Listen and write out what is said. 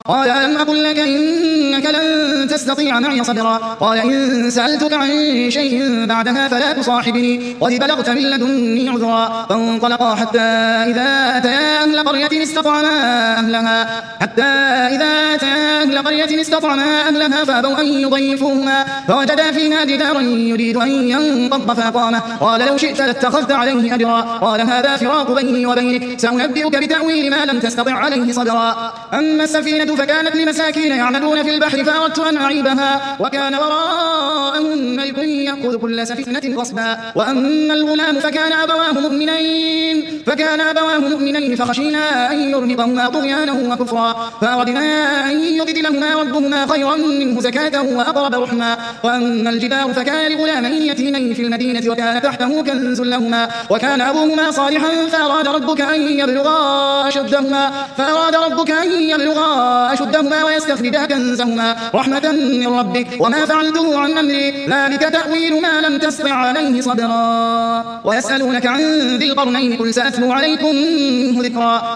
قال ألم أقل لك إنك لن تستطيع معي صبرا قال إن سألتك عن شيء بعدها فلا تصاحبني قد بلغت من لدني عذرا فانطلقا حتى إذا أتيا أهل قرية استطعما أهلها فأبوا أن يضيفوهما فوجدا فيها جدارا يريد أن ينقض فأقامه قال لو شئت لاتخذت عليه أجرا قال هذا فراق بيني وبينك سأنبئك بتأويل ما لم تستطع عليه صبرا أما السفينة فكانت لمساكين يعملون في البحر فأردت أن أعيبها وكان وراءهم ملك يأخذ كل سفينة غصبا وأما الغلام فكان أبواه مؤمنين فخشينا أن يرهقهما طغيانا وكفرا فأردنا أن يبدلهما ربهما خيرا منه زكاة وأقرب رحما وأما الجدار فكان لغلامين يتيمين في المدينة وكان تحته كنز لهما وكان أبوهما صالحا فأراد ربك أن يبلغا أشدهما ويستخرجا كنزهما رحمة من ربك وما فعلته عن أمري ذلك تأويل ما لم تستطع عليه صبرا ويسألونك عن ذي القرنين قل سأتلو عليكم منه ذكرا